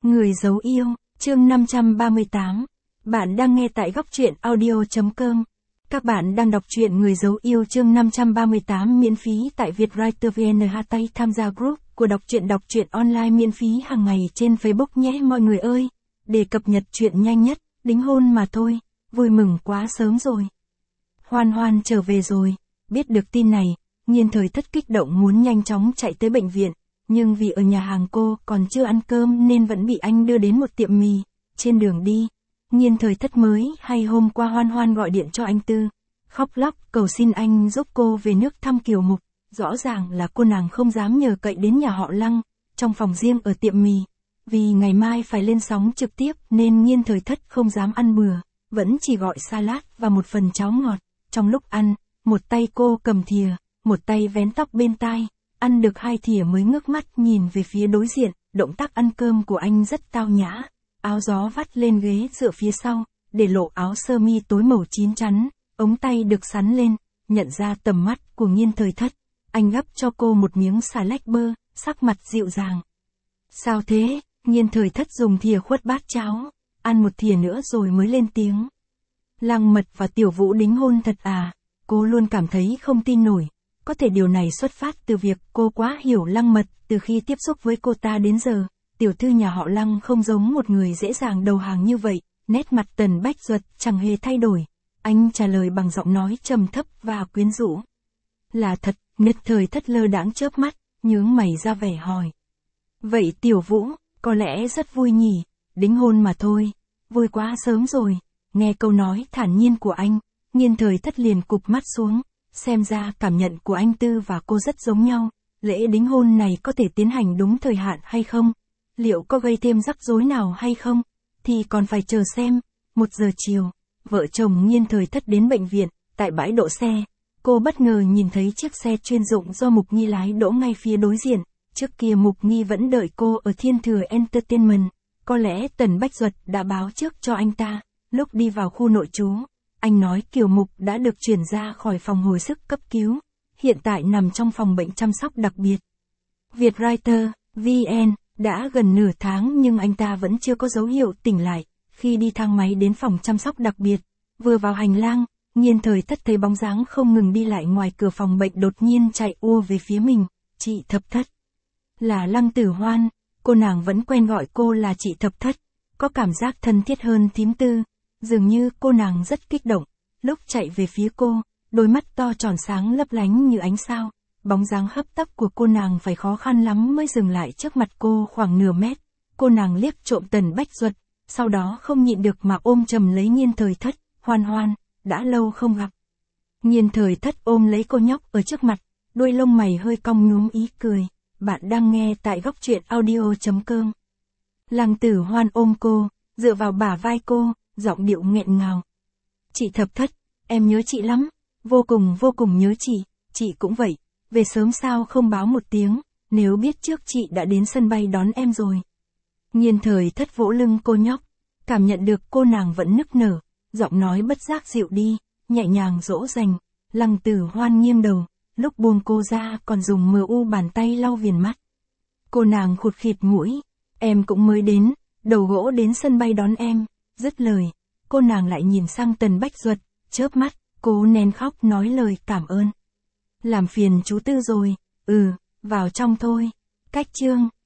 Người giấu yêu, chương 538. Bạn đang nghe tại góc truyện audio.com. Các bạn đang đọc truyện Người giấu yêu chương 538 miễn phí tại Vietwriter VN. Tay tham gia group của đọc truyện online miễn phí hàng ngày trên Facebook nhé mọi người ơi. Để cập nhật truyện nhanh nhất, đính hôn mà thôi, vui mừng quá sớm rồi. Hoan Hoan trở về rồi, biết được tin này, Nhiên Thời Thất kích động muốn nhanh chóng chạy tới bệnh viện. Nhưng vì ở nhà hàng cô còn chưa ăn cơm nên vẫn bị anh đưa đến một tiệm mì. Trên đường đi, Nhiên Thời Thất mới hay hôm qua Hoan Hoan gọi điện cho anh Tư, khóc lóc cầu xin anh giúp cô về nước thăm Kiều Mục. Rõ ràng là cô nàng không dám nhờ cậy đến nhà họ Lăng, trong phòng riêng ở tiệm mì. Vì ngày mai phải lên sóng trực tiếp nên Nhiên Thời Thất không dám ăn bừa, vẫn chỉ gọi salad và một phần cháo ngọt. Trong lúc ăn, một tay cô cầm thìa, một tay vén tóc bên tai. Ăn được 2 thìa mới ngước mắt nhìn về phía đối diện, động tác ăn cơm của anh rất tao nhã. Áo gió vắt lên ghế dựa phía sau, để lộ áo sơ mi tối màu chín chắn, ống tay được sắn lên, nhận ra tầm mắt của Nhiên Thời Thất. Anh gắp cho cô một miếng xà lách bơ, sắc mặt dịu dàng. Sao thế? Nhiên Thời Thất dùng thìa khuất bát cháo, ăn một thìa nữa rồi mới lên tiếng. Lăng Mật và Tiểu Vũ đính hôn thật à? Cô luôn cảm thấy không tin nổi. Có thể điều này xuất phát từ việc cô quá hiểu Lăng Mật, từ khi tiếp xúc với cô ta đến giờ, tiểu thư nhà họ Lăng không giống một người dễ dàng đầu hàng như vậy. Nét mặt Tần Bách Duật chẳng hề thay đổi, anh trả lời bằng giọng nói trầm thấp và quyến rũ. Là thật. Nhiên Thời Thất lơ đãng chớp mắt, nhướng mày ra vẻ hỏi. Vậy Tiểu Vũ, có lẽ rất vui nhỉ, đính hôn mà thôi, vui quá sớm rồi. Nghe câu nói thản nhiên của anh, Nhiên Thời Thất liền cụp mắt xuống. Xem ra cảm nhận của anh Tư và cô rất giống nhau. Lễ đính hôn này có thể tiến hành đúng thời hạn hay không? Liệu có gây thêm rắc rối nào hay không? Thì còn phải chờ xem. 1 giờ chiều, vợ chồng Nhiên Thời Thất đến bệnh viện. Tại bãi đỗ xe, cô bất ngờ nhìn thấy chiếc xe chuyên dụng do Mục Nghi lái đỗ ngay phía đối diện. Trước kia Mục Nghi vẫn đợi cô ở Thiên Thừa Entertainment. Có lẽ Tần Bách Duật đã báo trước cho anh ta. Lúc đi vào khu nội trú, anh nói Kiều Mục đã được chuyển ra khỏi phòng hồi sức cấp cứu, hiện tại nằm trong phòng bệnh chăm sóc đặc biệt. Vietwriter VN đã gần nửa tháng nhưng anh ta vẫn chưa có dấu hiệu tỉnh lại. Khi đi thang máy đến phòng chăm sóc đặc biệt, vừa vào hành lang, Nhiên Thời Thất thấy bóng dáng không ngừng đi lại ngoài cửa phòng bệnh đột nhiên chạy ùa về phía mình. Chị Thập Thất. Là Lăng Tử Hoan, cô nàng vẫn quen gọi cô là chị Thập Thất, có cảm giác thân thiết hơn thím Tư. Dường như cô nàng rất kích động, lúc chạy về phía cô, đôi mắt to tròn sáng lấp lánh như ánh sao. Bóng dáng hấp tấp của cô nàng phải khó khăn lắm mới dừng lại trước mặt cô khoảng nửa mét. Cô nàng liếc trộm Tần Bách Duật, sau đó không nhịn được mà ôm chầm lấy Nhiên Thời Thất. Hoan Hoan, đã lâu không gặp. Nhiên Thời Thất ôm lấy cô nhóc ở trước mặt, đuôi lông mày hơi cong nhuốm ý cười. Bạn đang nghe tại góc truyện audio.com. Lăng Tử Hoan ôm cô, dựa vào bả vai cô, giọng điệu nghẹn ngào. Chị Thập Thất, em nhớ chị lắm, vô cùng nhớ chị cũng vậy, về sớm sao không báo một tiếng, nếu biết trước chị đã đến sân bay đón em rồi. Nhiên Thời Thất vỗ lưng cô nhóc, cảm nhận được cô nàng vẫn nức nở, giọng nói bất giác dịu đi, nhẹ nhàng dỗ dành. Lăng Tử Hoan nghiêng đầu, lúc buông cô ra còn dùng mu bàn tay lau viền mắt. Cô nàng khụt khịt mũi, em cũng mới đến, đầu gỗ đến sân bay đón em. Dứt lời, cô nàng lại nhìn sang Tần Bách Duật, chớp mắt, cố nén khóc nói lời cảm ơn. Làm phiền chú Tư rồi, vào trong thôi. Cách chương